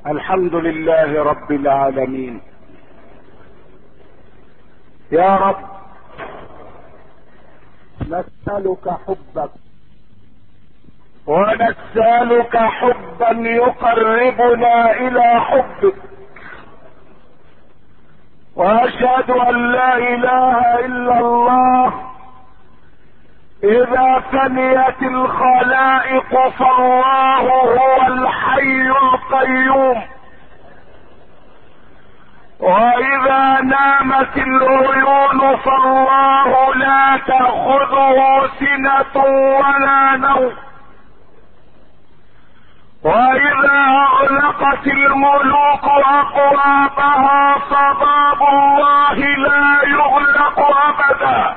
الحمد لله رب العالمين. يا رب نسألك حبك ونسألك حبا يقربنا الى حبك، واشهد ان لا اله الا الله اذا فنيت الخلائق فالله هو الحي القيوم، واذا نامت العيون فالله لا تأخذه سنة ولا نوم، واذا اغلقت الملوك ابوابها فباب الله لا يغلق ابدا،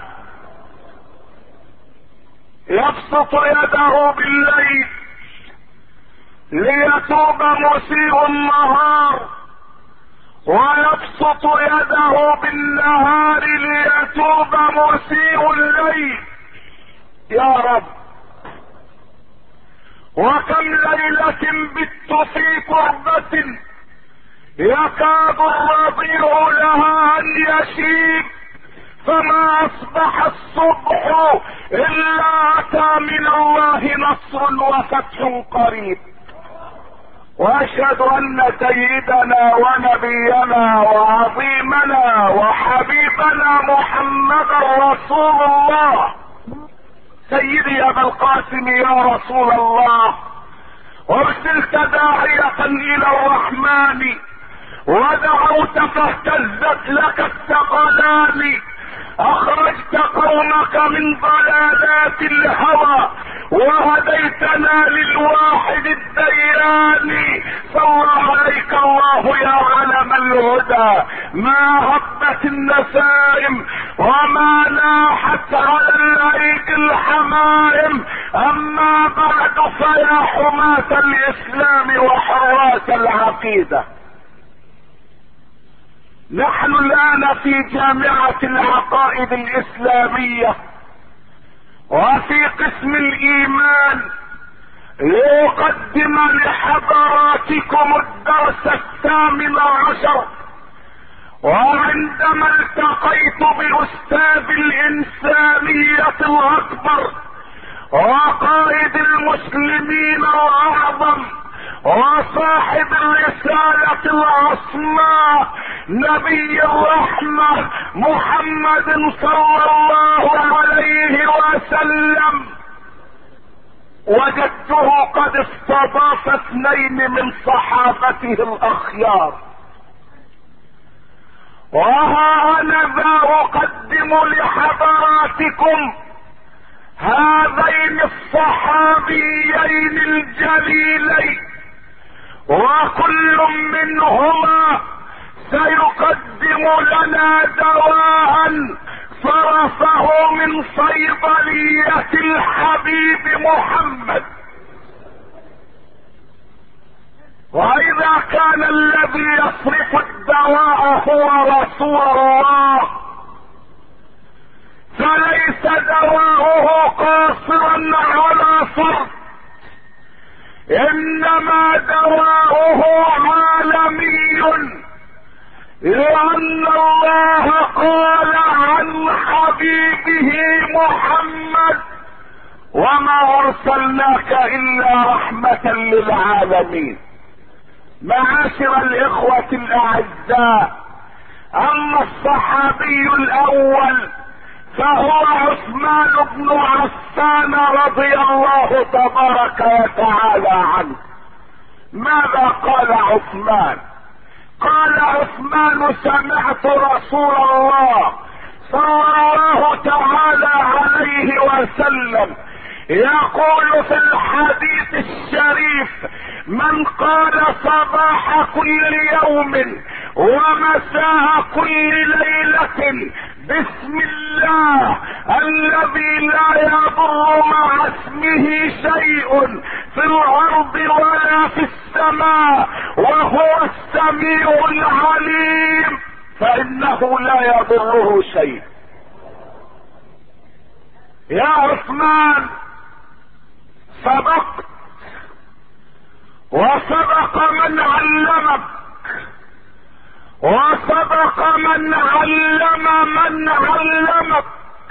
يبسط يده بالليل ليتوب مسيء النهار، ويبسط يده بالنهار ليتوب مسيء الليل. يا رب، وكم ليلة بت في كربة يكاد الرضيع لها ان يشيب، فما اصبح الصبح الا اتى من الله نصر وفتح قريب. واشهد ان سيدنا ونبينا وعظيمنا وحبيبنا محمدا رسول الله. سيدي ابا القاسم يا رسول الله، ارسلت داعية الى الرحمن ودعوت فاهتزت لك الثقلان، اخرجت قومك من ضلالات الهوى وهديتنا للواحد الديان. صلى عليك الله يا علم الهدى، ما هبت النسائم وما ناحت على الايدي الحمائم. اما بعد فيا حماة الاسلام وحراس العقيدة، نحن الان في جامعة العقائد الاسلامية وفي قسم الايمان لأقدم لحضراتكم الدرس 18. وعندما التقيت بأستاذ الإنسانية الأكبر وقائد المسلمين الأعظم وصاحب الرسالة العصماء نبي الرحمة محمد صلى الله عليه وسلم، وجدته قد استضاف 2 من صحابته الأخيار، وها أنا ذا أقدم لحضراتكم هذين الصحابيين الجليلين، وكل منهما سيقدم لنا دواء صرفه من صيدلية الحبيب محمد. واذا كان الذي يصرف الدواء هو رسول الله، فليس دواؤه قاصرا على فرد، انما دواؤه عالمي، لان الله قال عن حبيبه محمد: وما ارسلناك الا رحمة للعالمين. معاشر الاخوة الاعزاء، اما الصحابي الاول فهو عثمان بن عفان رضي الله تبارك وتعالى عنه. ماذا قال عثمان؟ قال عثمان: سمعت رسول الله صلى الله تعالى عليه وسلم يقول في الحديث الشريف: من قال صباح كل يوم ومساء كل ليلة بسم الله الذي لا يضر مع اسمه شيء في الارض ولا في السماء وهو السميع العليم، فانه لا يضره شيء. يا عثمان، سبقت وصدق من علمك، وصدق من علمك،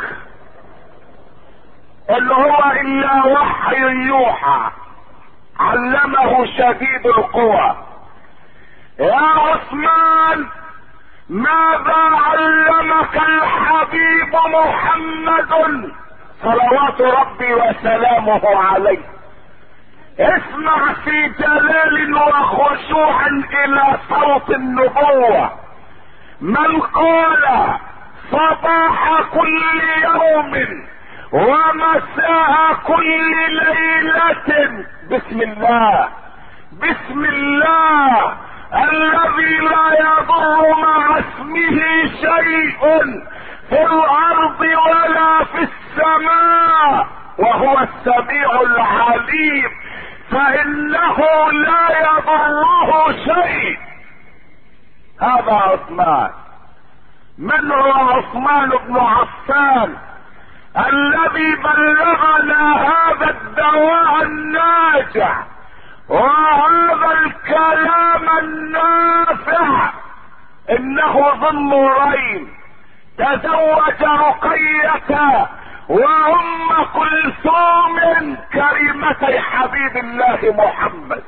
ان هو الا وحي يوحى علمه شديد القوى. يا عثمان، ماذا علمك الحبيب محمد صلوات ربي وسلامه عليه؟ اسمع في جلال وخشوع الى صوت النبوة. من قال صباح كل يوم ومساء كل ليلة بسم الله، بسم الله الذي لا يضر مع اسمه شيء في الارض ولا في السماء وهو السميع العليم، فانه لا يضره شيء. هذا عثمان. من هو عثمان بن عفان الذي بلغنا هذا الدواء الناجع وهذا الكلام النافع؟ انه ذو النورين، تزوج رقية وام كلثوم كريمتي حبيب الله محمد.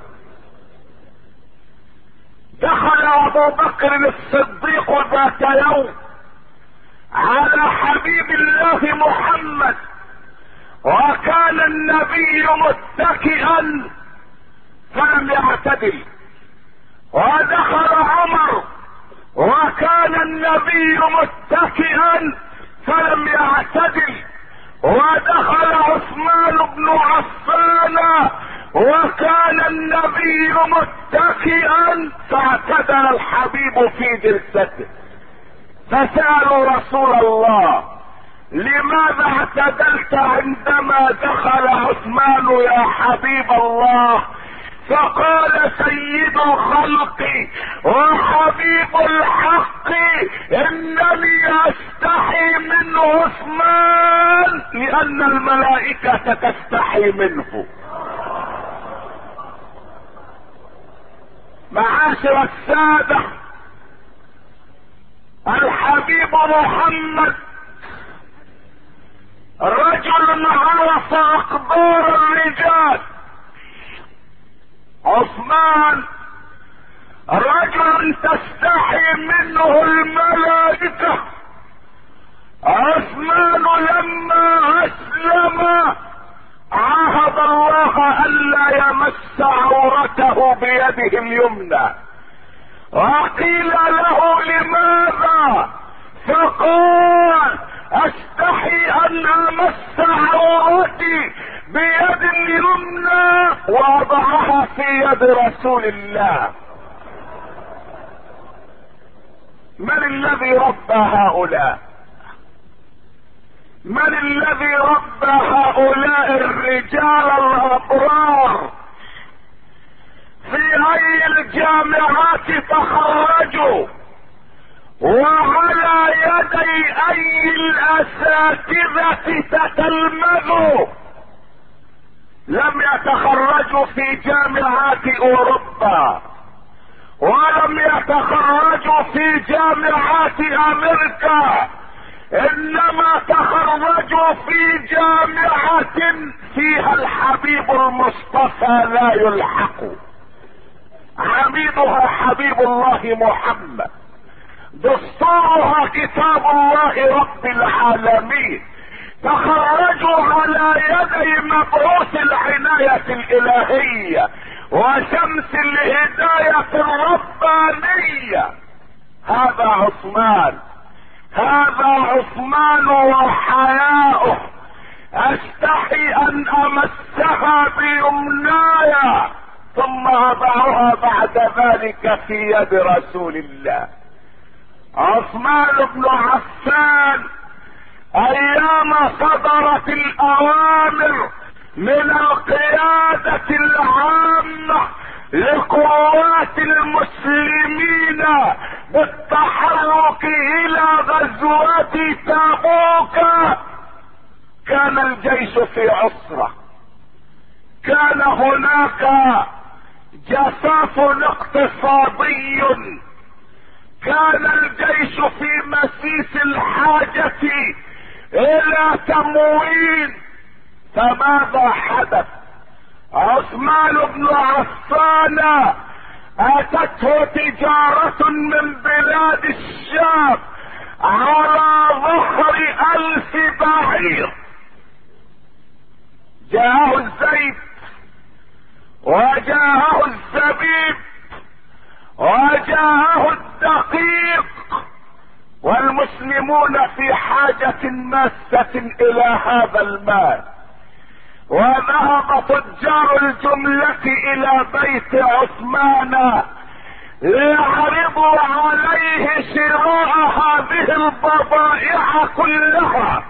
دخل ابو بكر الصديق ذات يوم على حبيب الله محمد، وكان النبي متكئا فلم يعتدل. ودخل عمر وكان النبي متكئا فلم يعتدل. ودخل عثمان بن عفان وكان النبي متكئا فاعتدل الحبيب في جلسته. فسألوا رسول الله: لماذا اعتدلت عندما دخل عثمان يا حبيب الله؟ فقال: سيد الخلق وحبيب الحق انني استحي من عثمان لان الملائكة تستحي منه. معاشر السادة، الحبيب محمد رجل عرف اقدار الرجال. عثمان رجل تستحي منه الملائكة. عثمان لما اسلم عاهد الله الا يمس عورته بيده اليمنى، وقيل له: لماذا؟ فقال: استحي ان امس عورتي بيد اليمنى واضعها في يد رسول الله. من الذي ربى هؤلاء؟ من الذي ربى هؤلاء الرجال الابرار؟ في اي الجامعات تخرجوا؟ وعلى يدي اي الاساتذة تتلمذوا؟ لم يتخرجوا في جامعات اوروبا، ولم يتخرجوا في جامعات امريكا، انما تخرجوا في جامعة فيها الحبيب المصطفى لا يلحق، عميدها حبيب الله محمد، دستورها كتاب الله رب العالمين. تخرجوا على يدي مبعوث العناية الالهية وشمس الهداية الربانية. هذا عثمان، هذا عثمان وحياؤه. استحي ان امسها بيمناي ثم اضعها بعد ذلك في يد رسول الله. عثمان بن عفان ايام صدرت الاوامر من القيادة العامة لقوات المسلمين بالتحرك الى غزوة تبوك، كان الجيش في عسرة. كان هناك ضعف اقتصادي، كان الجيش في مسيس الحاجة الى تموين. فماذا حدث؟ عثمان بن عفان اتته تجارة من بلاد الشام على ظهر 1000 بعير. جاءه الزيت وجاءه الزبيب وجاءه الدقيق، والمسلمون في حاجة ماسة الى هذا المال. وذهب تجار الجملة الى بيت عثمان ليعرضوا عليه شراء هذه البضائع كلها.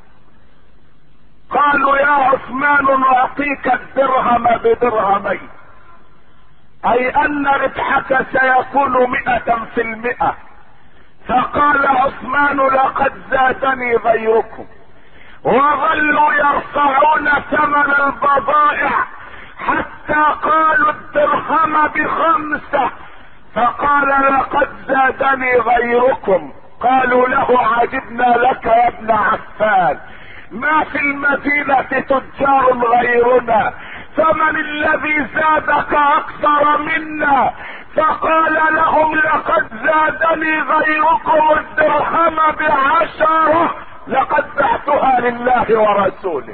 قالوا يا عثمان نعطيك الدرهم بدرهمين، اي ان ربحك سيكون 100%. فقال عثمان لقد زادني غيركم. وظلوا يرفعون ثمن البضائع حتى قالوا الدرهم ب5. فقال لقد زادني غيركم. قالوا له عجبنا لك يا ابن عفان، ما في المدينة تجار غيرنا، فمن الذي زادك اكثر منا؟ فقال لهم لقد زادني غيركم الدرهم ب10، لقد بعتها لله ورسوله.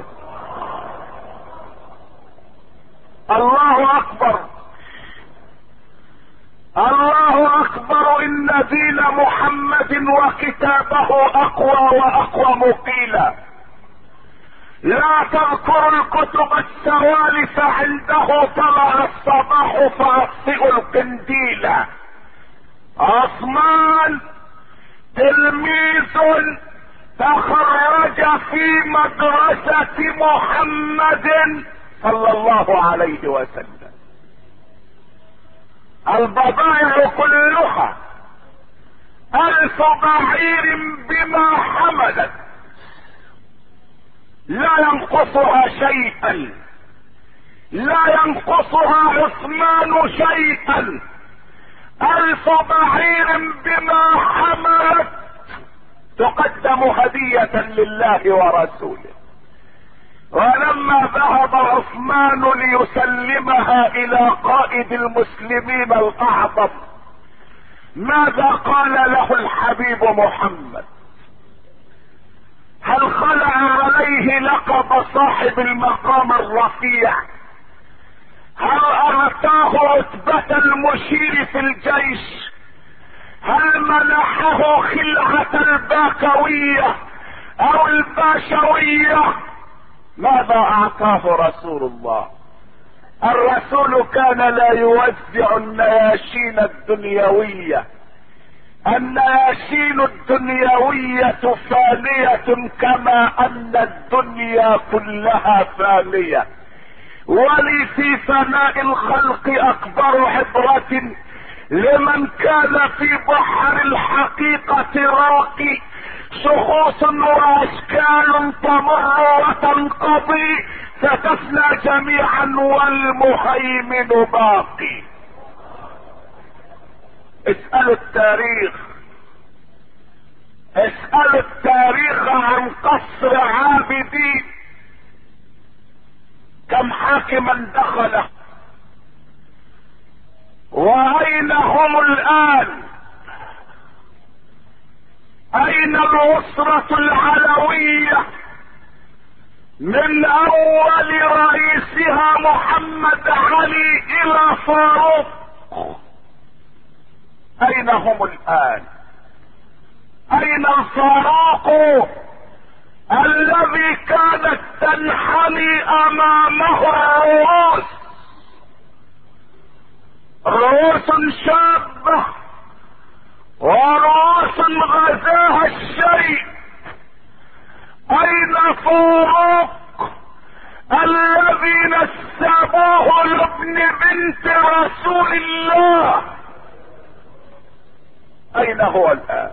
الله اكبر، الله اكبر، ان دين محمد وكتابه اقوى واقوى مقيلا. لا تذكر الكتب السوالف عنده طلع الصباح فاطفئ القنديل. عثمان تلميذ تخرج في مدرسة محمد صلى الله عليه وسلم. البضائع كلها 1000 بعير بما حملت، لا ينقصها شيئا، لا ينقصها عثمان شيئا. 1000 بعير بما حملت تقدم هدية لله ورسوله. ولما ذهب عثمان ليسلمها الى قائد المسلمين الاعظم، ماذا قال له الحبيب محمد؟ هل خلع عليه لقب صاحب المقام الرفيع؟ هل اعطاه رتبة المشير في الجيش؟ هل منحه خلعة الباكوية او الباشوية؟ ماذا اعطاه رسول الله؟ الرسول كان لا يوزع النياشين الدنيوية. النياشين الدنيوية فانية كما ان الدنيا كلها فانية. ولي في فناء الخلق اكبر عبرة لمن كان في بحر الحقيقة راقي، شخوص واشكال تمر وتنقضي فتفنى جميعا والمهيمن باقي. اسألوا التاريخ، اسألوا التاريخ عن قصر عابدين، كم حاكما دخله واين هم الان؟ اين الاسرة العلوية من اول رئيسها محمد علي الى فاروق؟ اين هم الان؟ اين الفاروق الذي كانت تنحني امامه الرؤوس، رؤوس شابة ورؤوس غزاها الشيء؟ اين فاروق الذي نسبوه لابن بنت رسول الله؟ اين هو الان؟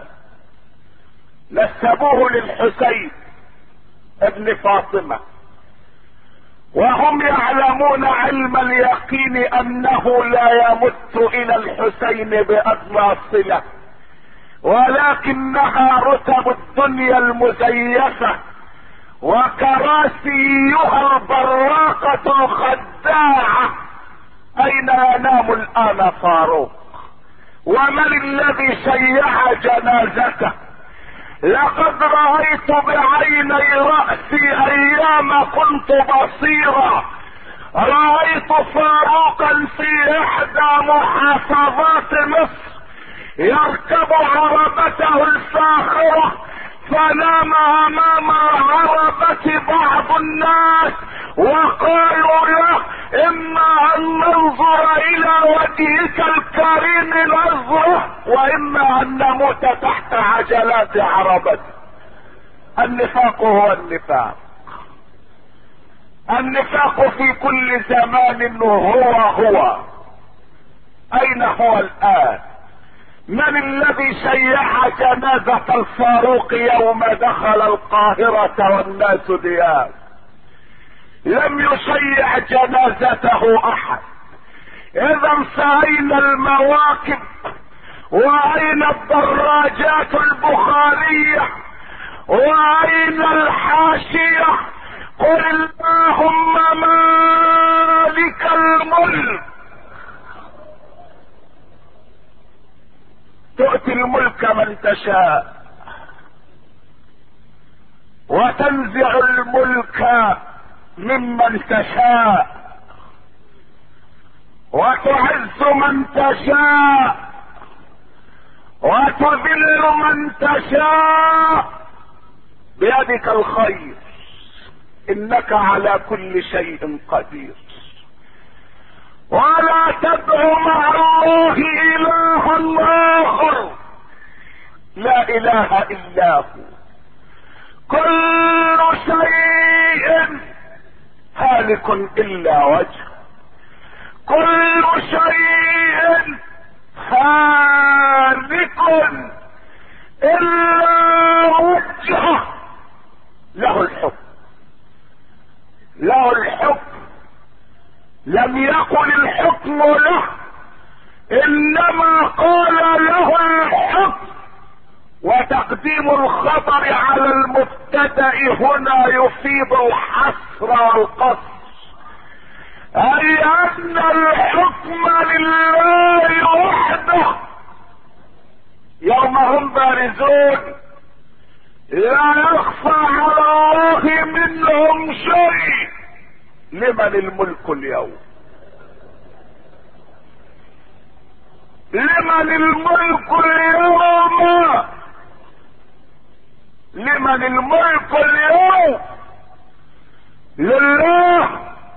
نسبوه للحسين ابن فاطمة، وهم يعلمون علم اليقين انه لا يمت الى الحسين بادنى صلة، ولكنها رتب الدنيا المزيفة وكراسيها البراقة الخداعة. اين ينام الان فاروق؟ ومن الذي شيع جنازته؟ لقد رأيت بعيني رأسي ايام كنت بصيرا، رأيت فاروقا في احدى محافظات مصر يركب عربته الفاخرة، فنام امام عربة بعض الناس وقالوا له اما ان ننظر الى وجهك الكريم نظرة واما ان نموت تحت عجلات عربته. النفاق هو النفاق، النفاق في كل زمان هو. اين هو الان؟ من الذي شيع جنازة الفاروق يوم دخل القاهرة والناس دياب؟ لم يشيع جنازته احد. اذا فاين المواكب واين الدراجات البخارية واين الحاشية؟ قل اللهم مالك الملك تؤتي الملك من تشاء وتنزع الملك ممن تشاء وتعز من تشاء وتذل من تشاء، بيدك الخير انك على كل شيء قدير. ولا تدع مع الله الها اخر، لا اله الا هو. كل شيء هالك الا وجهه، كل شيء هالك الا وجهه. له الحكم، له الحكم. لم يقل الحكم له، انما قال له الحكم. وتقديم الخبر على المبتدأ هنا يفيد الحصر والقصر، اي ان الحكم لله وحده. يوم هم بارزون لا يخفى على الله منهم شيء. لمن الملك اليوم؟ لمن الملك اليوم؟ لمن الملك اليوم؟ لله،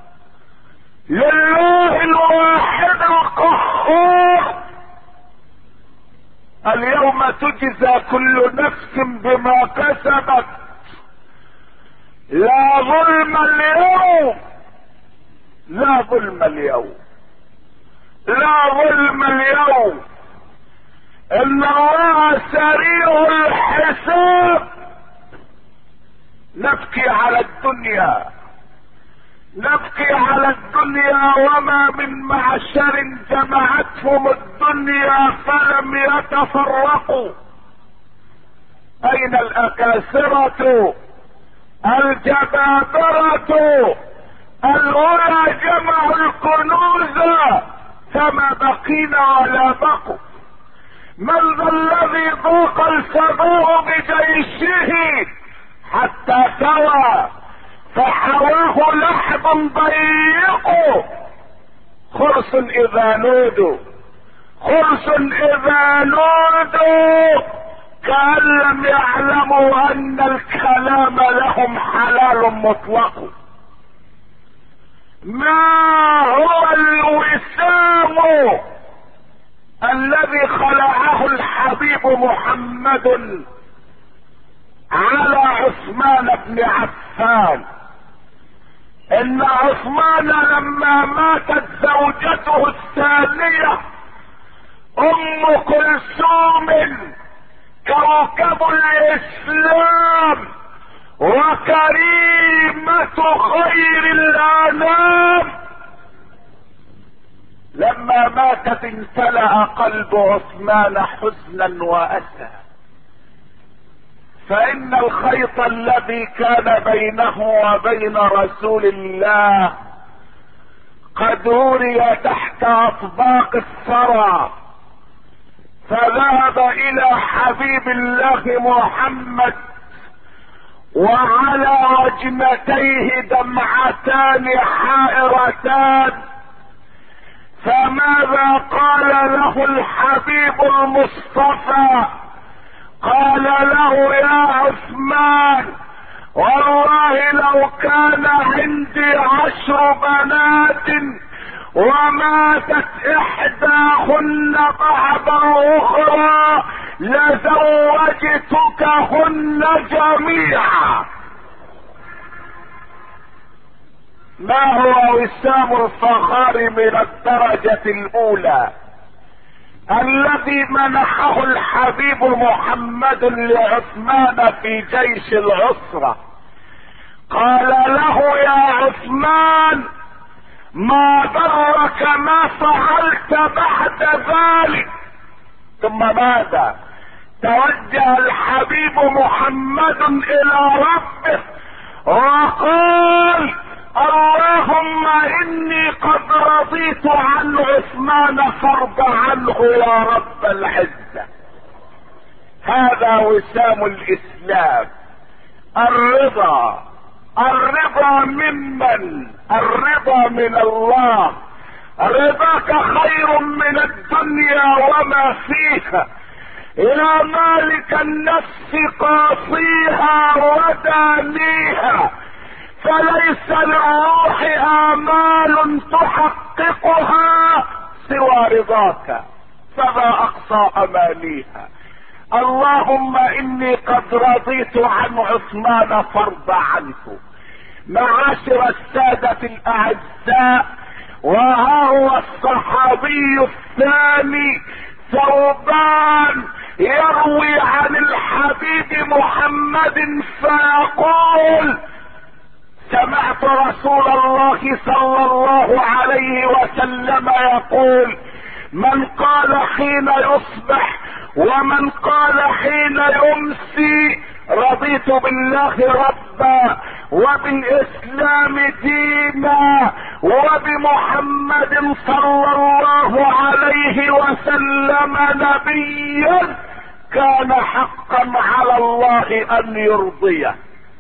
لله الواحد القهار. اليوم تجزى كل نفس بما كسبت، لا ظلم اليوم، لا ظلم اليوم، لا ظلم اليوم. ان الله سريع الحساب. نبكي على الدنيا، نبكي على الدنيا، وما من معشر جمعتهم الدنيا فلم يتفرقوا. اين الاكاسرة الجبابرة الأولى جمعوا الكنوز فما بقينا ولا بقوا؟ من ذا الذي ضاق الفضاء بجيشه حتى سوى فحواه لحظ ضيق؟ خرس اذا نودوا، خرس اذا نودوا كأن لم يعلموا ان الكلام لهم حلال مطلق. ما هو الوسام الذي خلعه الحبيب محمد على عثمان بن عفان؟ ان عثمان لما ماتت زوجته الثانية ام كلثوم كوكب الاسلام وكريم عامة خير الانام لما ماتت امتلأ قلب عثمان حزنا واسى، فان الخيط الذي كان بينه وبين رسول الله قد وري تحت اطباق الثرى، فذهب الى حبيب الله محمد وعلى وجنتيه دمعتان حائرتان، فماذا قال له الحبيب المصطفى؟ قال له: يا عثمان، والله لو كان عندي 10 بنات وماتت احداهن بعد الاخرى لزوجتكهن جميعا. ما هو وسام الفخار من الدرجة الاولى الذي منحه الحبيب محمد لعثمان في جيش العسرة؟ قال له: يا عثمان، ما ضرك ما فعلت بعد ذلك. ثم ماذا؟ توجه الحبيب محمد الى ربه وقال: اللهم اني قد رضيت عن عثمان فارض عنه يا رب العزة. هذا وسام الاسلام، الرضا. الرضا ممن؟ الرضا من الله. رضاك خير من الدنيا وما فيها. يا مالك النفس قاصيها ودانيها، فليس للروح آمال تحققها سوى رضاك، فما أقصى أمانيها. اللهم إني قد رضيت عن عثمان فارض عنه. معاشر السادة الأعزاء، وها هو الصحابي الثاني ثوبان يروي عن الحبيب محمد فيقول: سمعت رسول الله صلى الله عليه وسلم يقول: من قال حين يصبح ومن قال حين يمسي رضيت بالله ربا وبالاسلام دينا وبمحمد صلى الله عليه وسلم نبيا، كان حقا على الله ان يرضيه.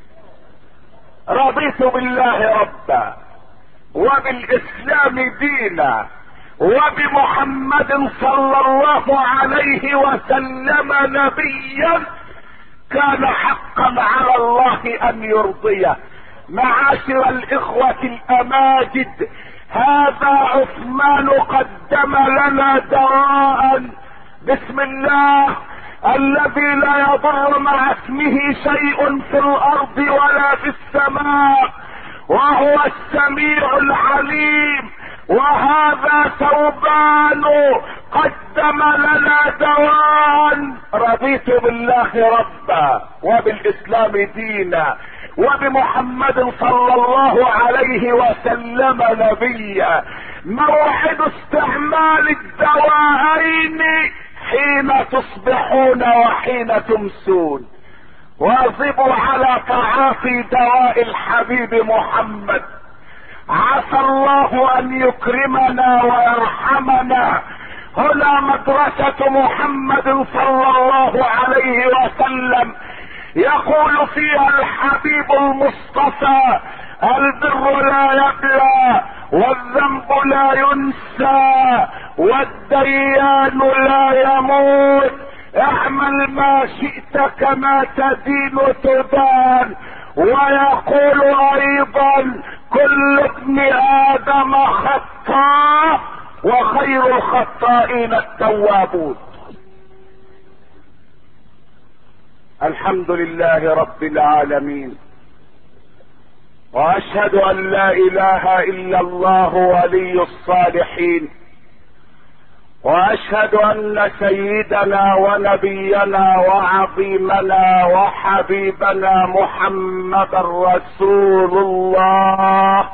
رضيت بالله ربا وبالاسلام دينا وبمحمد صلى الله عليه وسلم نبيا، كان حقا على الله ان يرضيه. معاشر الاخوة الاماجد، هذا عثمان قدم لنا دواء بسم الله الذي لا يضر مع اسمه شيء في الارض ولا في السماء، وهو السميع العليم. وهذا ثوبان قدم لنا دواء: رضيت بالله ربا وبالاسلام دينا وبمحمد صلى الله عليه وسلم نبيا. موعد استعمال الدواءين حين تصبحون وحين تمسون. واظبوا على تعاطي دواء الحبيب محمد. عسى الله ان يكرمنا ويرحمنا. هنا مدرسة محمد صلى الله عليه وسلم، يقول فيها الحبيب المصطفى: البر لا يبلى والذنب لا ينسى والديان لا يموت، اعمل ما شئت كما تدين تدان. ويقول ايضا: كل ابن ادم خطاء وخير الخطائين التوابون. الحمد لله رب العالمين، واشهد ان لا اله الا الله ولي الصالحين، واشهد ان سيدنا ونبينا وعظيمنا وحبيبنا محمدا رسول الله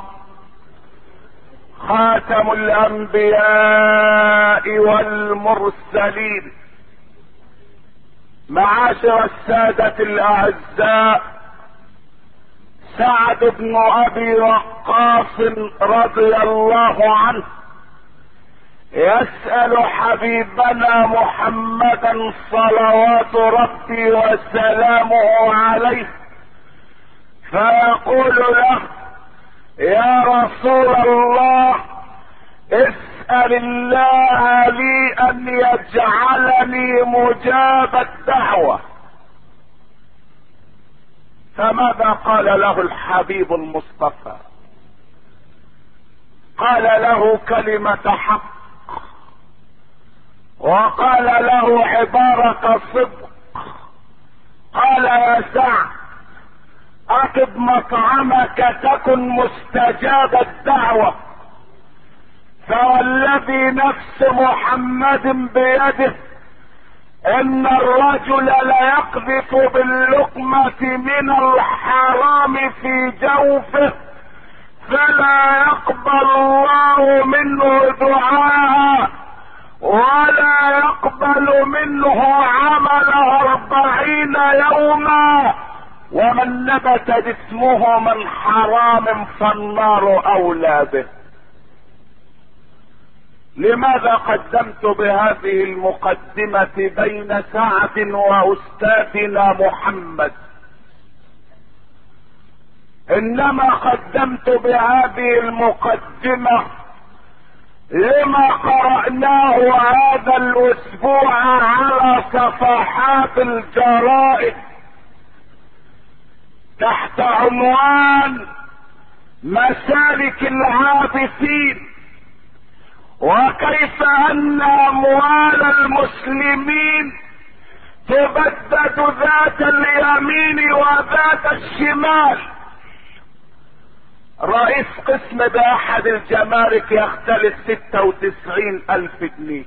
خاتم الانبياء والمرسلين. معاشر السادة الاعزاء، سعد بن ابي وقاص رضي الله عنه يسأل حبيبنا محمدا صلوات ربي وسلامه عليه فيقول له: يا رسول الله، اسأل الله لي ان يجعلني مجاب الدعوة. فماذا قال له الحبيب المصطفى؟ قال له كلمة حق، وقال له عبارة صدق. قال: يا سعد، اطب مطعمك تكن مستجاب الدعوة، فوالذي نفس محمد بيده ان الرجل ليقذف باللقمة من الحرام في جوفه فلا يقبل الله منه دعاء ولا يقبل منه عمل 40 يوما، ومن نبت جسمه من حرام فالنار اولى به. لماذا قدمت بهذه المقدمة بين سعد واستاذنا محمد؟ انما قدمت بهذه المقدمة لما قرأناه هذا الاسبوع على صفحات الجرائد تحت عنوان مسالك العابثين، وكيف ان اموال المسلمين تبدد ذات اليمين وذات الشمال. رئيس قسم باحد الجمارك يختلس 96,000 جنيه،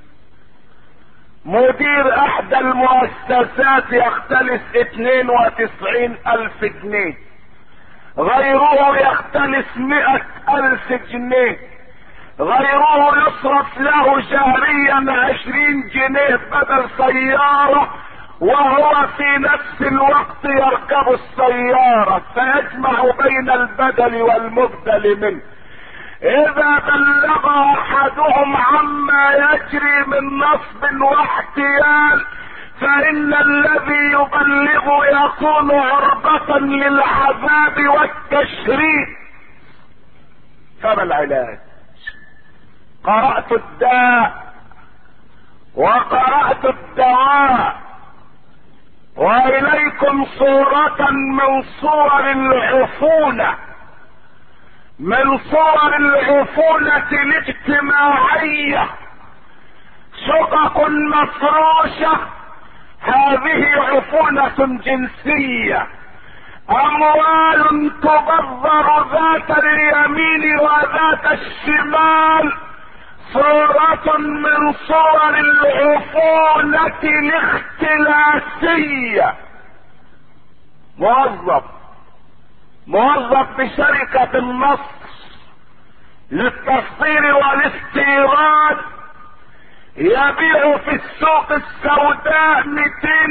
مدير احدى المؤسسات يختلس 92,000 جنيه، غيره يختلس 100,000 جنيه، غيره يصرف له شهريا 20 جنيه بدل سيارة وهو في نفس الوقت يركب السيارة، فيجمع بين البدل والمبدل منه. اذا بلغ احدهم عما يجري من نصب واحتيال فان الذي يبلغ يكون عرضة للعذاب والتشريد. فما العلاج؟ قرأت الداء وقرأت الدواء، واليكم صورة من صور العفونة، من صور العفونة الاجتماعية، شقق مفروشة. هذه عفونة جنسية، اموال تبذر ذات اليمين وذات الشمال، صورة من صور العفونة الاختلاسية. موظف بشركة النصر للتصدير والاستيراد يبيع في السوق السوداء 200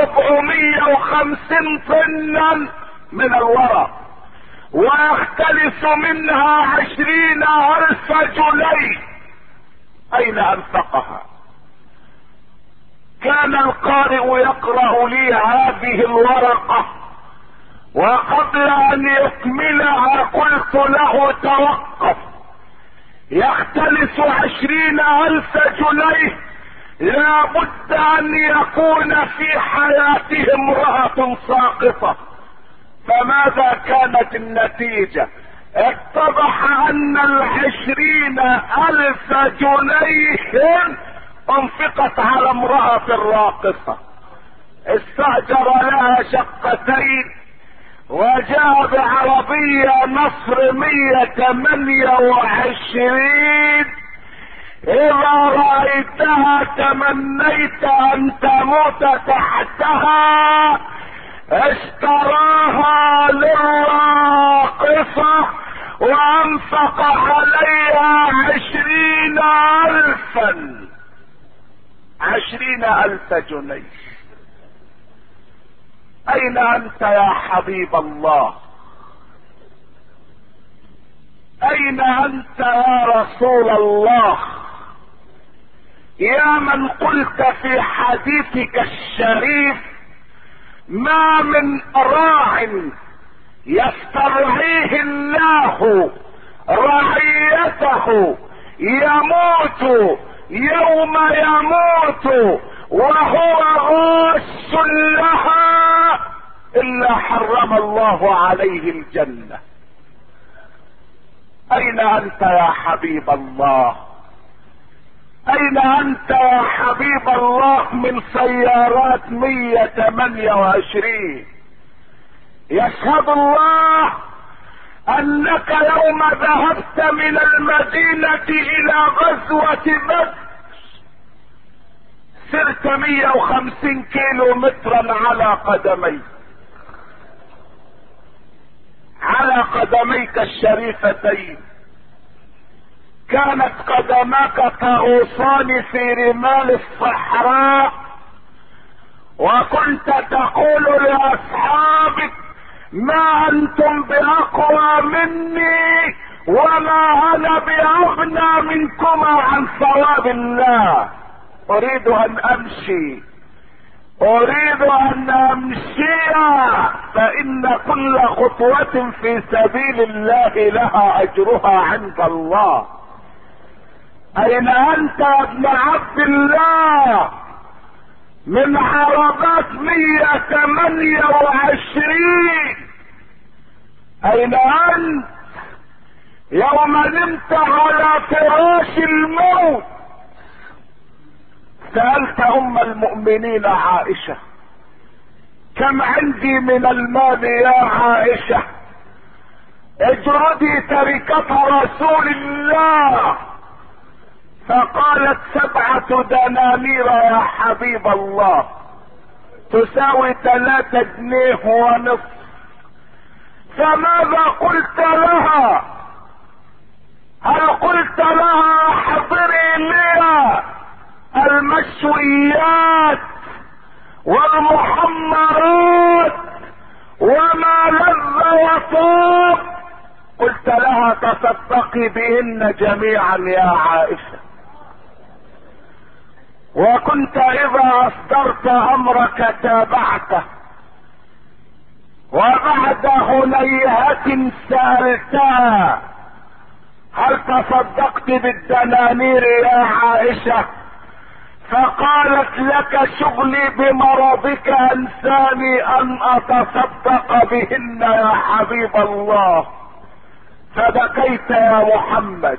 و450 طنا من الورق، ويختلس منها 20,000 جنيه. اين انفقها؟ كان القارئ يقرأ لي هذه الورقة، وقبل ان يكملها قلت له: توقف، يختلس 20,000 جنيه، لا بد ان يكون في حياته امرأة ساقطة. فماذا كانت النتيجة؟ اتضح ان 20,000 جنيه انفقت على امرأة راقصة، استأجر لها شقتين وجاء بعربية نصر 128 اذا رأيتها تمنيت ان تموت تحتها. اشتراها للراقصة وانفق عليها 20,000 جنيه. اين انت يا حبيب الله؟ اين انت يا رسول الله؟ يا من قلت في حديثك الشريف: ما من راع يسترعيه الله رعيته يموت يوم يموت وهو غاش لها الا حرم الله عليه الجنة. اين انت يا حبيب الله؟ اين انت يا حبيب الله من سيارات 128؟ يشهد الله انك يوم ذهبت من المدينة الى غزوة بدر سرت 150 كيلو مترا على قدميك الشريفتين. كانت قدماك تغوصان في رمال الصحراء، وكنت تقول لاصحابك: ما انتم باقوى مني وما انا باغنى منكما عن ثواب الله. اريد ان امشي فان كل خطوة في سبيل الله لها اجرها عند الله. اين انت يا ابن عبد الله من عربات 128؟ اين انت يوم نمت على فراش الموت؟ سألت ام المؤمنين عائشة: كم عندي من المال يا عائشة؟ اجردي تركة رسول الله. فقالت: 7 دنانير يا حبيب الله، تساوي 3 جنيه ونصف. فماذا قلت لها؟ هل قلت لها: احضري لي المشويات والمحمرات وما لذ وطاب؟ قلت لها: تصدقي بهن جميعا يا عائشة. وكنت اذا اصدرت امرك تابعته، وبعد هنيهة سألتها: هل تصدقت بالدنانير يا عائشة؟ فقالت: لك شغلي بمرضك انساني ان اتصدق بهن يا حبيب الله. فبكيت يا محمد،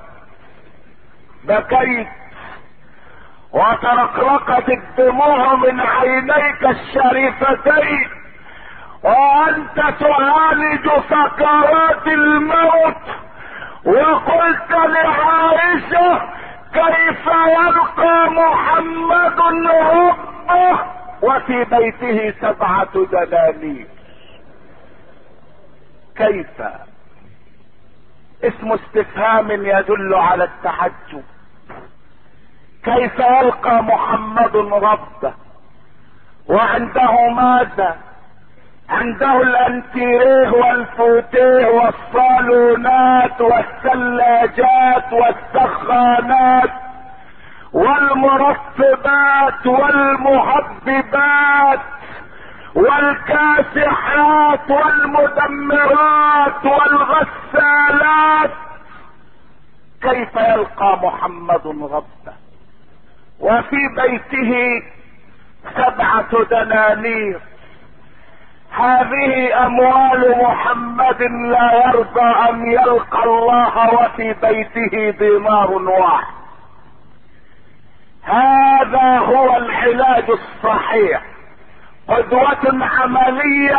بكيت وترقرقت الدموع من عينيك الشريفتين وانت تعالج سكرات الموت. وقلت لعائشة: كيف يلقى محمد ربه وفي بيته 7 دنانير؟ كيف؟ اسم استفهام يدل على التعجب. كيف يلقى محمد ربه وعنده ماذا؟ عنده الانتيريه والفوتيه والصالونات والثلاجات والسخانات والمرطبات والمهببات والكاسحات والمدمرات والغسالات. كيف يلقى محمد ربه وفي بيته 7 دنانير؟ هذه اموال محمد لا يرضى ان يلقى الله وفي بيته دينار واحد. هذا هو العلاج الصحيح، قدوة عملية،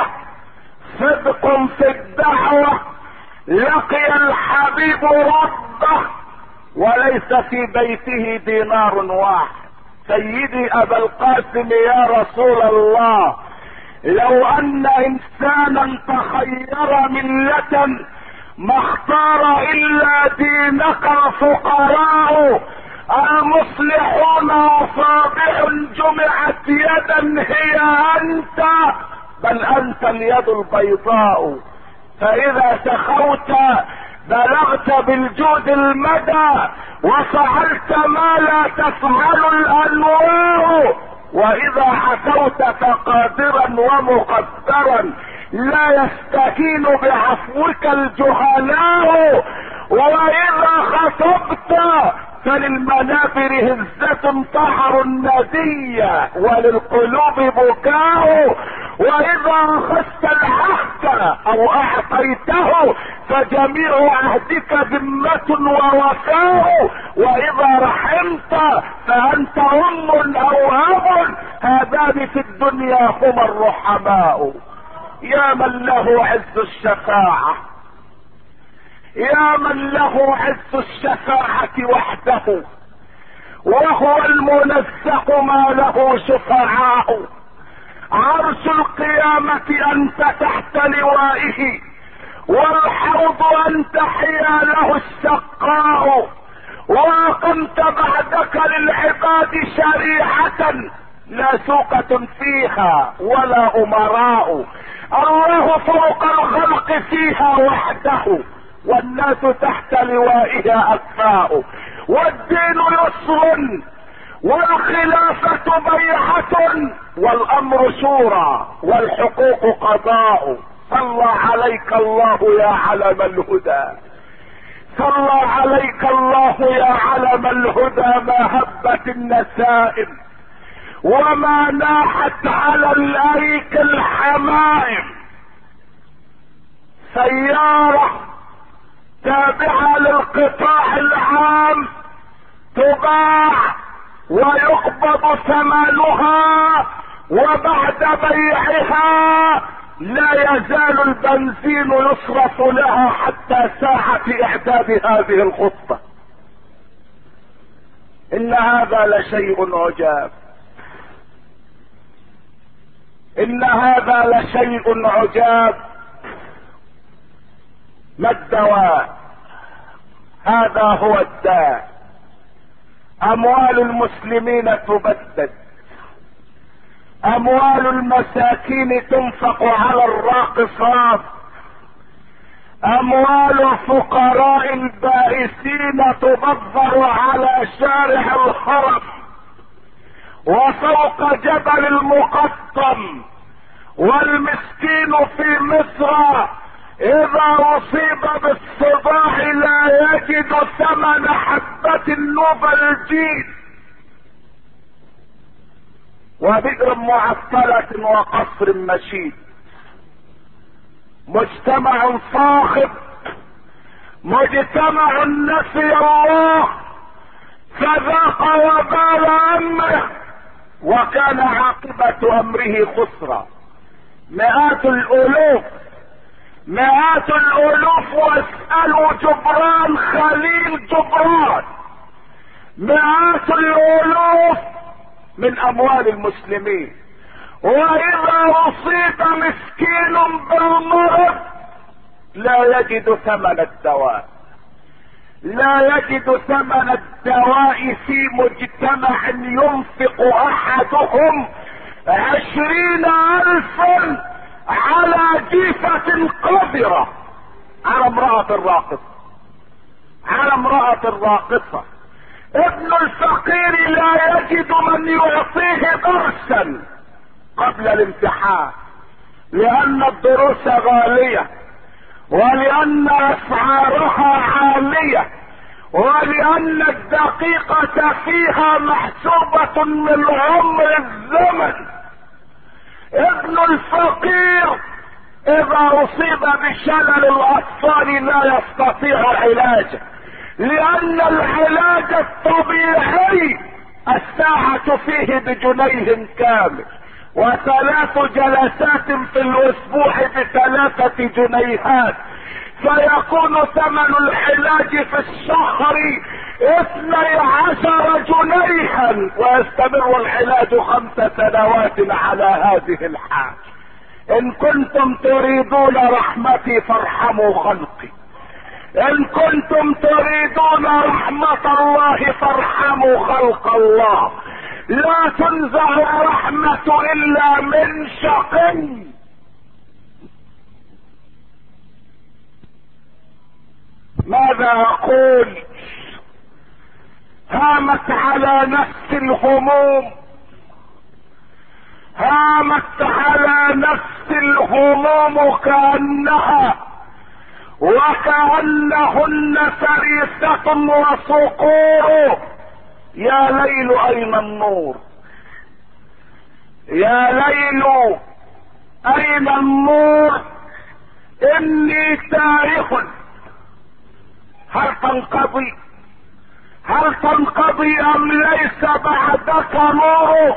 صدق في الدعوة. لقي الحبيب ربه وليس في بيته دينار واحد. سيدي ابا القاسم يا رسول الله، لو ان انسانا تخير ملة ما اختار الا دينك الفقراء المصلحون وصابح جمعت يدا هي انت، بل انت اليد البيضاء. فاذا سخوت بلغت بالجود المدى وفعلت ما لا تفعل الانواع، واذا عفوت فقادرا ومقدرا لا يستهين بعفوك الجهلاء، واذا خطبت فللمنابر هزة طهر الندية وللقلوب بكاء، واذا اخذت العهد او اعطيته فجميع عهدك ذمة ووفاء، واذا رحمت فانت ام او اب، هذان في الدنيا هما الرحماء. يا من له عز الشفاعة، يا من له عز الشفاعة وحده، وهو المنزه ما له شفعاء. عرش القيامة انت تحت لوائه، والحوض انت حياله الشقاء، واقمت بعدك للعباد شريعة لا سوقة فيها ولا امراء. الله فوق الخلق فيها وحده، والناس تحت لوائها اكفاء. والدين يسر والخلافة بيعة، والامر شورى والحقوق قضاء. صلى عليك الله يا علم الهدى، صلى عليك الله يا علم الهدى. ما هبت النسائم وما ناحت على الايك الحمائم. سيارة تابعة للقطاع العام تباع ويقبض ثمنها، وبعد بيعها لا يزال البنزين يصرف لها حتى ساعة اعداد هذه الخطة. ان هذا لشيء عجاب، ان هذا لشيء عجاب. ما الدواء؟ هذا هو الداء. اموال المسلمين تبدد، اموال المساكين تنفق على الراقصات، اموال الفقراء البائسين تبذر على شارع الحرم وفوق جبل المقطم. والمسكين في مصر اذا اصيب بالصداع لا يجد ثمن حبة النوفالجين. وبئر معطلة وقصر مشيد. مجتمع صاخب، مجتمع نسي الله فذاق وبال امره، وكان عاقبة امره خسرا. مئات الالوف، مئات الالوف، واسألوا جبران خليل جبران، مئات الالوف من اموال المسلمين. واذا اصيب مسكين بالمرض لا يجد ثمن الدواء، لا يجد ثمن الدواء في مجتمع ينفق احدهم 20,000 على جيفة قذرة، على امرأة الراقصة، على امرأة الراقصة. ابن الفقير لا يجد من يعطيه درسا قبل الامتحان، لان الدروس غالية، ولان اسعارها عالية، ولان الدقيقة فيها محسوبة من عمر الزمن. ابن الفقير اذا اصيب بشلل الاطفال لا يستطيع علاجه، لان العلاج الطبيعي الساعة فيه ب1 جنيه كامل، و3 جلسات في الاسبوع ب3 جنيهات. فيكون ثمن العلاج في الشهر 12 جنيها، ويستمر العلاج 5 سنوات على هذه الحال. ان كنتم تريدون رحمتي فارحموا خلقي، ان كنتم تريدون رحمة الله فارحموا خلق الله. لا تنزع الرحمة الا من شقي. ماذا اقول؟ هامت على نفس الهموم، هامت على نفس الهموم وكأنهن فريسة وصقور. يا ليل اين النور، يا ليل اين النور، اني تائه. هل تنقضي، هل تنقضي ام ليس بعدك نور؟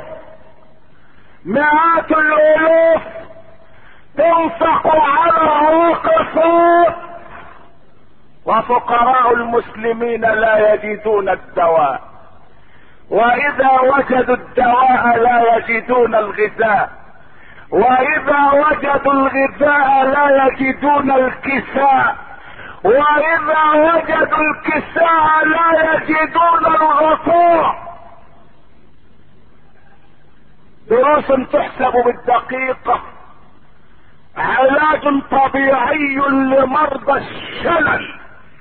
مئات الالوف تنفق على واقفون، وفقراء المسلمين لا يجدون الدواء، واذا وجدوا الدواء لا يجدون الغذاء، واذا وجدوا الغذاء لا يجدون الكساء، واذا وجدوا الكساء لا يجدون الغطاء. دروس تحسب بالدقيقة، علاج طبيعي لمرضى الشلل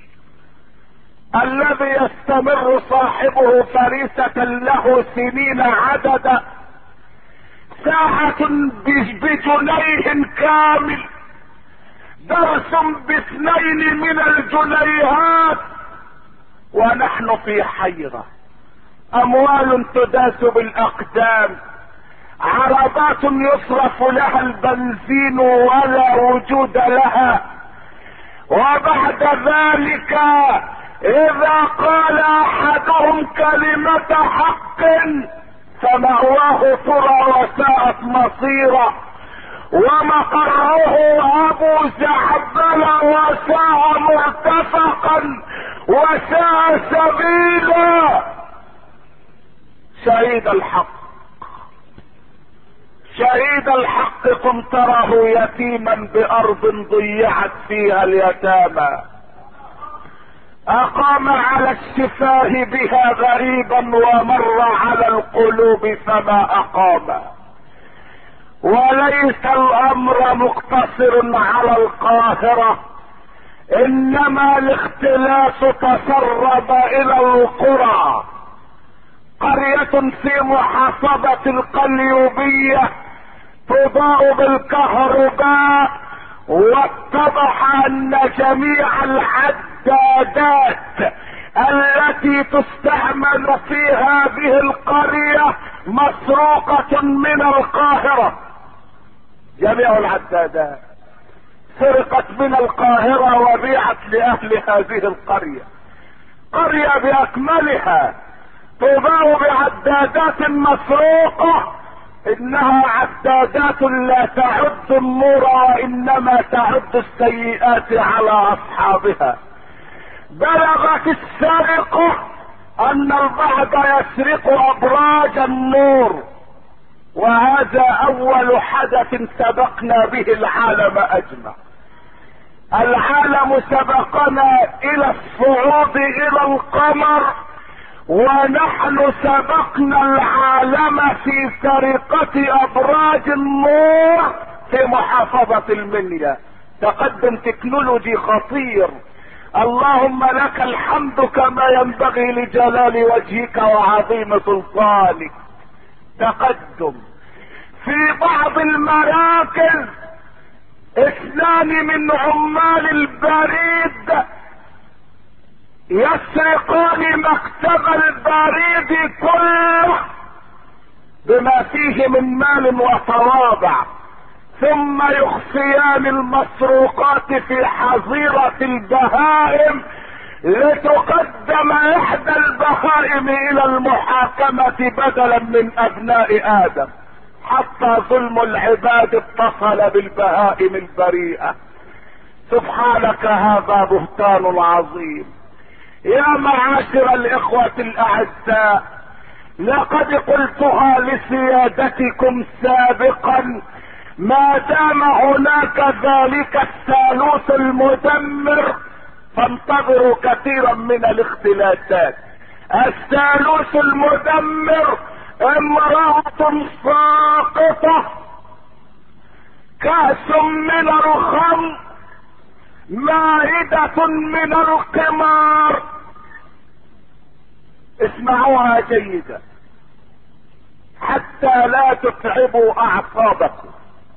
الذي يستمر صاحبه فريسة له سنين عددا، ساعة بجنيه كامل، درس ب2 من الجنيهات، ونحن في حيرة. اموال تداس بالاقدام، عربات يصرف لها البنزين ولا وجود لها، وبعد ذلك اذا قال احدهم كلمة حق فمأواه ترى وساءت مصيرا، ومقره ابو زعبل وساء مرتفقا وساء سبيلا. شهيد الحق، شهيد الحق كن تراه يتيما بارض ضيعت فيها اليتامى، اقام على الشفاه بها غريبا ومر على القلوب فما اقام. وليس الامر مقتصر على القاهرة، انما الاختلاس تسرب الى القرى. قرية في محافظة القليوبية تضاء بالكهرباء، واتضح ان جميع العدادات التي تستعمل في هذه القرية مسروقة من القاهرة. جميع العدادات سرقت من القاهرة وبيعت لاهل هذه القرية. قرية باكملها تضاء بعدادات مسروقة، انها عدادات لا تعد النور وانما تعد السيئات على اصحابها. بلغت السرقة ان البعض يسرق ابراج النور، وهذا اول حدث سبقنا به العالم اجمع. العالم سبقنا الى الصعود الى القمر، ونحن سبقنا العالم في سرقة ابراج النور في محافظة المنيا. تقدم تكنولوجي خطير، اللهم لك الحمد كما ينبغي لجلال وجهك وعظيم سلطانك. تقدم في بعض المراكز 2 من عمال البريد يسرقان مكتب البريد كله بما فيه من مال وطوابع، ثم يخفيان المسروقات في حظيرة البهائم لتقدم احدى البهائم الى المحاكمة بدلا من ابناء ادم، حتى ظلم العباد اتصل بالبهائم البريئة. سبحانك هذا بهتان عظيم. يا معاشر الاخوة الاعزاء، لقد قلتها لسيادتكم سابقا، ما دام هناك ذلك الثالوث المدمر فانتظروا كثيرا من الاختلاسات. الثالوث المدمر امرأة ساقطة، كأس من الخمر، مائدة من القمار. اسمعوها جيدا حتى لا تتعبوا اعصابكم.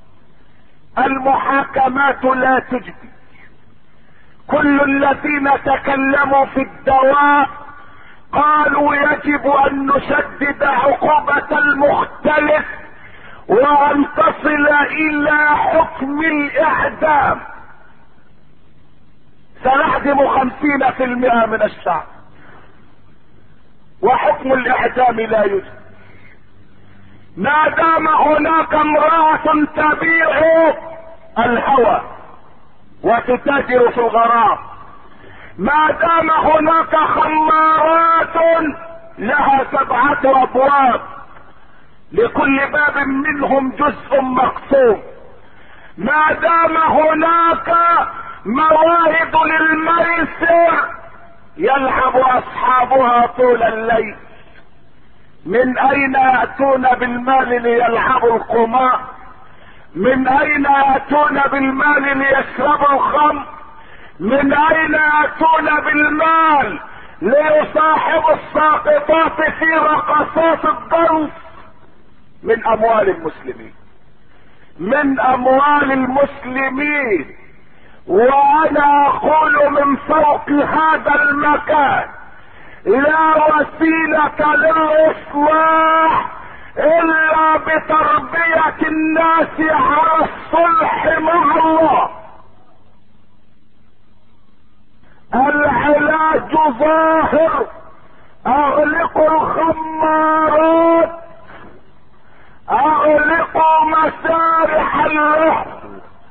المحاكمات لا تجدي. كل الذين تكلموا في الدواء قالوا يجب ان نشدد عقوبة المختلف وان تصل الى حكم الاعدام. سنحجم 50% من الشعب، وحكم الاعدام لا يوجد. ما دام هناك امرأة تبيع الهوى وتتاجر في الغرام، ما دام هناك خمارات لها 7 ابواب لكل باب منهم جزء مقسوم، ما دام هناك موائد للميسر يلعب اصحابها طول الليل، من اين يأتون بالمال ليلعبوا القمار؟ من اين يأتون بالمال ليشربوا الخمر؟ من اين يأتون بالمال ليصاحبوا الساقطات في رقصات الدنس؟ من اموال المسلمين، من اموال المسلمين. وانا اقول من فوق هذا المكان، لا وسيلة للإصلاح إلا بتربية الناس على الصلح مع الله. العلاج ظاهر، اغلقوا الخمارات، اغلقوا مسارح اللحم،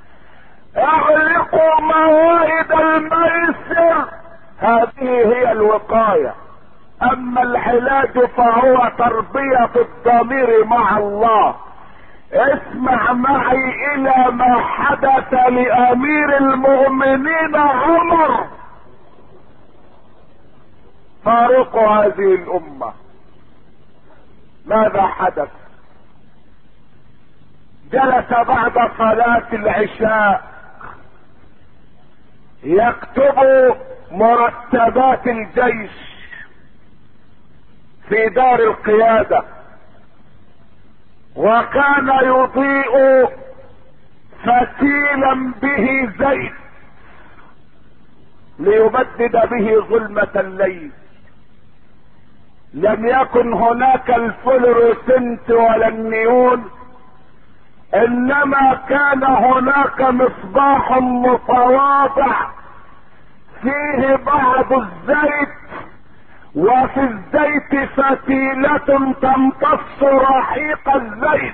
اغلقوا موائد الميسر. هذه هي الوقاية. اما العلاج فهو تربية الضمير مع الله. اسمع معي الى ما حدث لامير المؤمنين عمر فاروق هذه الامة. ماذا حدث؟ جلس بعد صلاة العشاء يكتب مرتبات الجيش في دار القيادة، وكان يضيء فتيلا به زيت ليبدد به ظلمة الليل. لم يكن هناك الفلوروسنت ولا النيون، انما كان هناك مصباح متواضع فيه بعض الزيت، وفي الزيت فتيلة تمتص رحيق الزيت.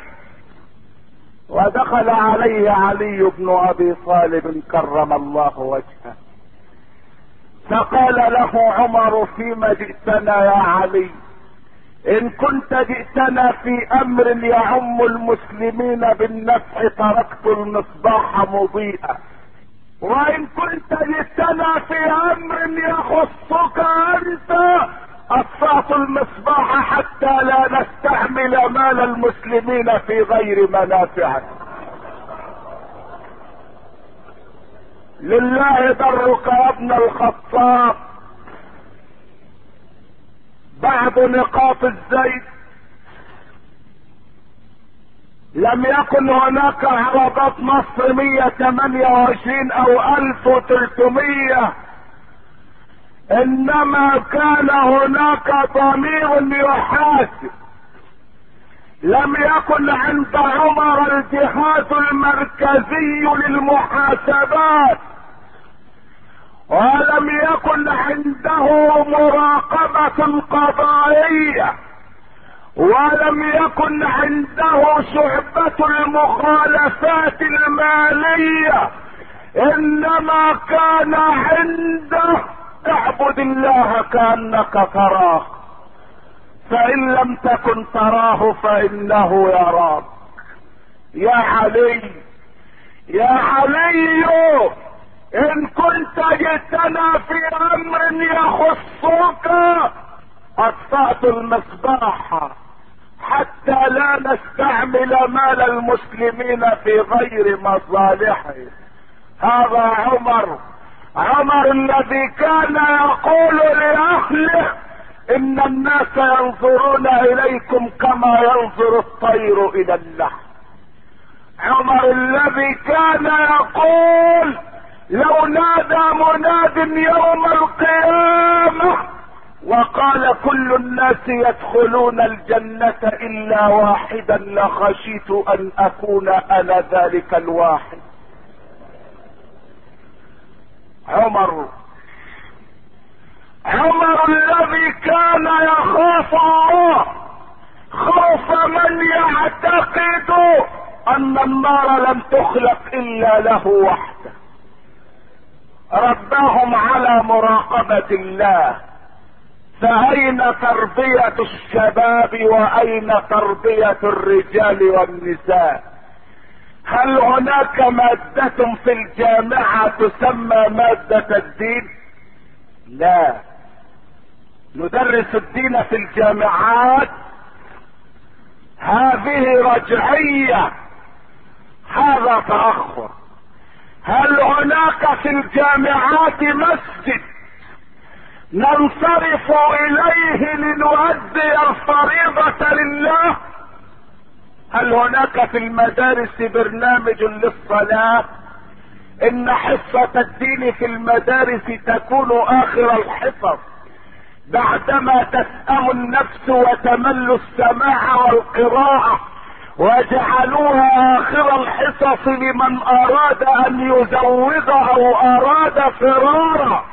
ودخل عليه علي بن ابي طالب كرم الله وجهه، فقال له عمر: فيما جئتنا يا علي؟ ان كنت جئتنا في امر يعم المسلمين بالنفع تركت المصباح مضيئا، وان كنت جئتنا في امر يخصك انت اطفأت المصباح حتى لا نستعمل مال المسلمين في غير منافعه. لله درك يا ابن الخطاب. بعد نقاط الزيت لم يكن هناك عربات مصر 128 او 1300، انما كان هناك ضمير يحاسب. لم يكن عند عمر الجهاز المركزي للمحاسبات، ولم يكن عنده مراقبة قضائية، ولم يكن عنده شعبة المخالفات المالية انما كان عنده اعبد الله كأنك تراه، فان لم تكن تراه فانه يراك. يا علي، يا علي، ان كنت جئتنا في امر يخصك اطفأت المصباح حتى لا نستعمل مال المسلمين في غير مصالحه. هذا عمر الذي كان يقول لأهله ان الناس ينظرون اليكم كما ينظر الطير الى اللحم. عمر الذي كان يقول لو نادى مناد يوم القيامة وقال كل الناس يدخلون الجنة الا واحدا لخشيت ان اكون انا ذلك الواحد. عمر الذي كان يخاف الله خوف من يعتقد ان النار لم تخلق الا له وحده. رباهم على مراقبة الله. فاين تربية الشباب واين تربية الرجال والنساء؟ هل هناك مادة في الجامعة تسمى مادة الدين؟ لا. ندرس الدين في الجامعات، هذه رجعية، هذا تأخر. هل هناك في الجامعات مسجد ننصرف اليه لنؤدي الفريضة لله؟ هل هناك في المدارس برنامج للصلاة؟ ان حصة الدين في المدارس تكون اخر الحصص بعدما تسأم النفس وتمل السماع والقراءة، وجعلوها اخر الحصص لمن اراد ان يزوغ او اراد فرارا.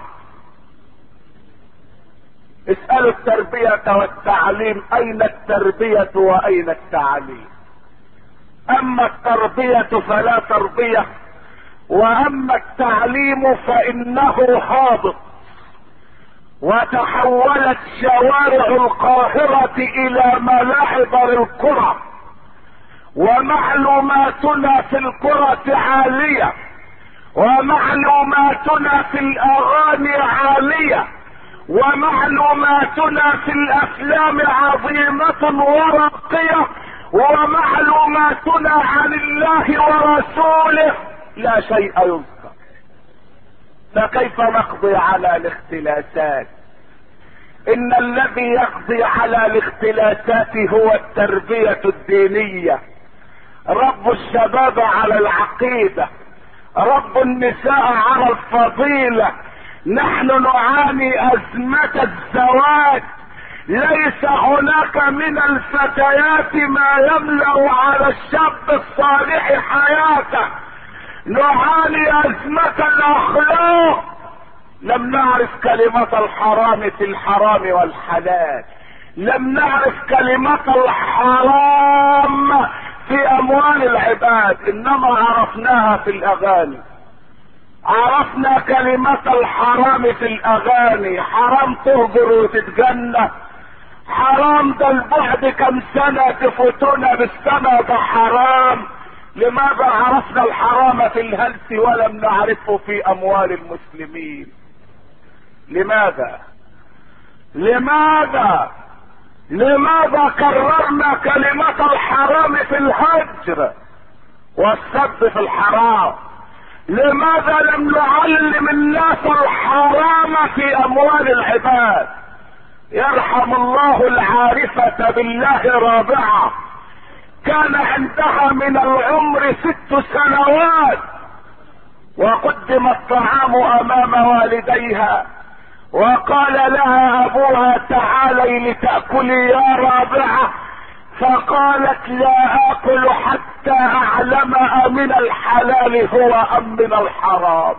اسألوا التربية والتعليم اين التربية واين التعليم؟ اما التربية فلا تربية، واما التعليم فانه هابط. وتحولت شوارع القاهرة الى ملاعب للكرة، ومعلوماتنا في الكرة عالية، ومعلوماتنا في الاغاني عالية، ومعلوماتنا في الافلام عظيمة وراقية، ومعلوماتنا عن الله ورسوله لا شيء يذكر. فكيف نقضي على الاختلاسات؟ ان الذي يقضي على الاختلاسات هو التربية الدينية. رب الشباب على العقيدة، رب النساء على الفضيلة. نحن نعاني ازمة الزواج، ليس هناك من الفتيات ما يملأ على الشاب الصالح حياته. نعاني ازمة الاخلاق، لم نعرف كلمة الحرام في الحرام والحلال، لم نعرف كلمة الحرام في اموال العباد، انما عرفناها في الاغاني. عرفنا كلمة الحرام في الاغاني، حرام تهجر وتتجنى، حرام ده البعد كم سنة تفوتنا بالسنة، ده حرام. لماذا عرفنا الحرام في الهلس ولم نعرفه في اموال المسلمين؟ لماذا كررنا كلمة الحرام في الهجر والسب في الحرام؟ لماذا لم نعلم الناس الحرام في اموال العباد؟ يرحم الله العارفة بالله رابعة، كان عندها من العمر 6 سنوات وقدم الطعام امام والديها، وقال لها ابوها تعالي لتأكلي يا رابعة، فقالت لا اكل حتى اعلم امن الحلال هو ام من الحرام.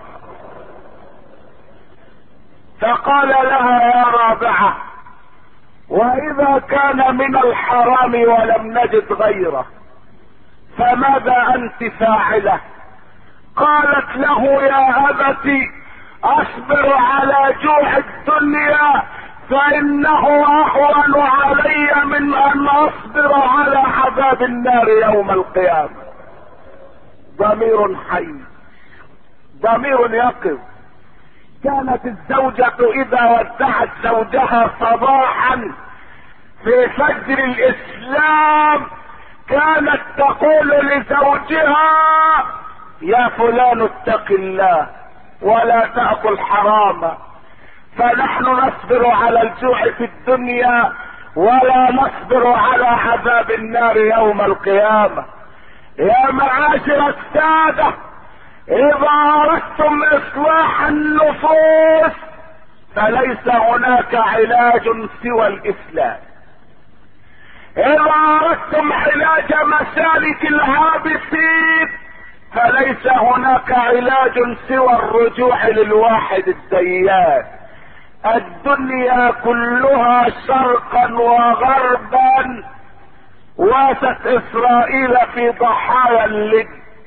فقال لها يا رابعة واذا كان من الحرام ولم نجد غيره فماذا انت فاعلة؟ قالت له يا أبت اصبر على جوع الدنيا فانه اهون علي من ان اصبر على عذاب النار يوم القيامة. ضمير حي، ضمير يقظ. كانت الزوجة اذا ودعت زوجها صباحا في فجر الاسلام كانت تقول لزوجها يا فلان اتق الله ولا تأكل حراما. فنحن نصبر على الجوع في الدنيا ولا نصبر على عذاب النار يوم القيامة. يا معاشر السادة، اذا اردتم اصلاح النفوس فليس هناك علاج سوى الاسلام. اذا اردتم علاج مسالك العابثين فليس هناك علاج سوى الرجوع للواحد الديان. الدنيا كلها شرقا وغربا واتت اسرائيل في ضحايا اللد.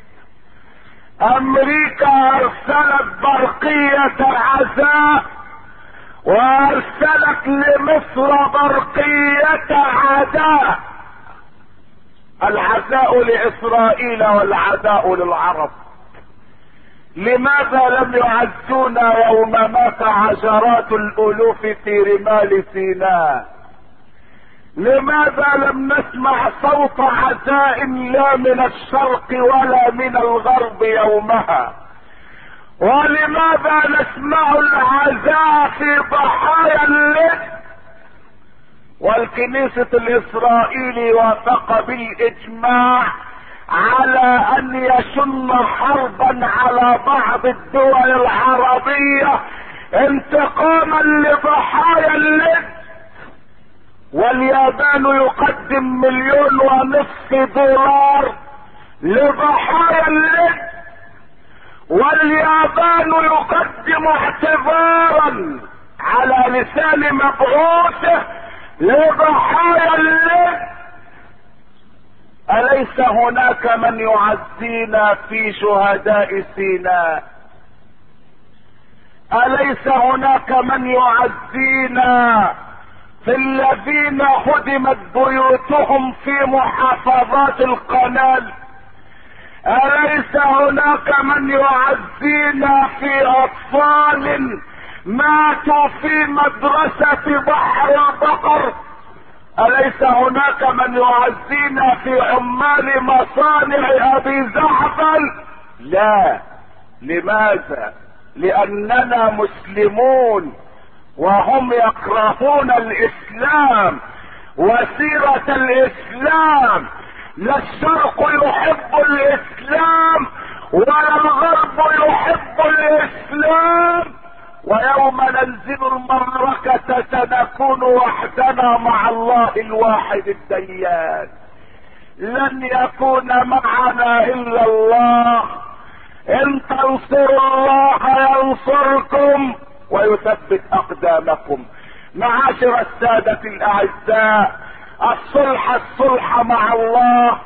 امريكا ارسلت برقية عزاء وارسلت لمصر برقية عداء. العزاء لاسرائيل والعداء للعرب. لماذا لم يعزونا يوم مات عشرات الالوف في رمال سيناء؟ لماذا لم نسمع صوت عزاء لا من الشرق ولا من الغرب يومها؟ ولماذا نسمع العزاء في ضحايا اللد؟ والكنيسة الاسرائيلي وافق بالاجماع على ان يشن حربا على بعض الدول العربية انتقاما لضحايا اللد. واليابان يقدم 1.5 مليون لضحايا اللد. واليابان يقدم اعتذارا على لسان مبعوثه لضحايا اللد. أليس هناك من يعزينا في شهداء سيناء؟ أليس هناك من يعزينا في الذين هدمت بيوتهم في محافظات القنال؟ أليس هناك من يعزينا في أطفال ماتوا في مدرسة بحر البقر؟ أليس هناك من يعزينا في عمال مصانع أبي زعفل؟ لا. لماذا؟ لأننا مسلمون وهم يكرهون الإسلام وسيرة الإسلام. لا الشرق يحب الإسلام ولا الغرب يحب الإسلام. ويوم ننزل المعركة سنكون وحدنا مع الله الواحد الديان. لن يكون معنا الا الله. ان تنصروا الله ينصركم ويثبت اقدامكم. معاشر السادة الاعزاء، الصلح مع الله،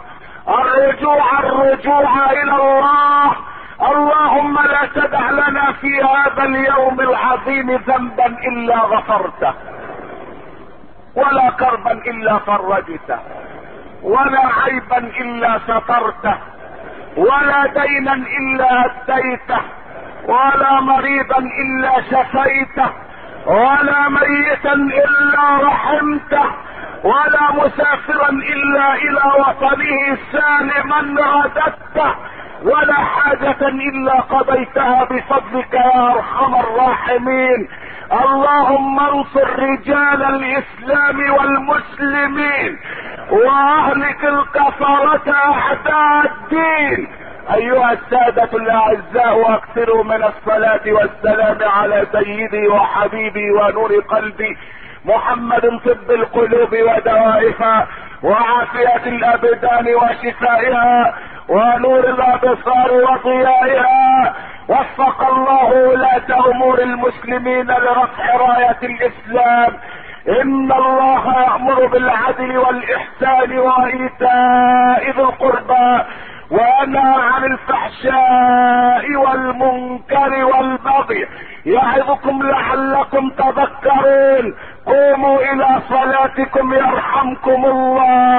الرجوع الى الله. اللهم لا تدع لنا في هذا اليوم العظيم ذنبا الا غفرته، ولا كربا الا فرجته، ولا عيبا الا سترته، ولا دينا الا اديته، ولا مريضا الا شفيته، ولا ميتا الا رحمته، ولا مسافرا الا الى وطنه سالما رددته، ولا حاجة الا قضيتها بفضلك يا ارحم الراحمين. اللهم انصر رجال الاسلام والمسلمين واهلك الكفرة اعداء الدين. ايها السادة الاعزاء، واكثروا من الصلاة والسلام على سيدي وحبيبي ونور قلبي محمد طب القلوب ودوائها وعافية الابدان وشفائها ونور الابصار وضيائها. وفق الله ولاة امور المسلمين لرفع راية الاسلام. ان الله يأمر بالعدل والاحسان وايتاء ذي القربى وينهى عن الفحشاء الفحشاء والمنكر والبغي يعظكم لعلكم تذكرون. قوموا الى صلاتكم يرحمكم الله.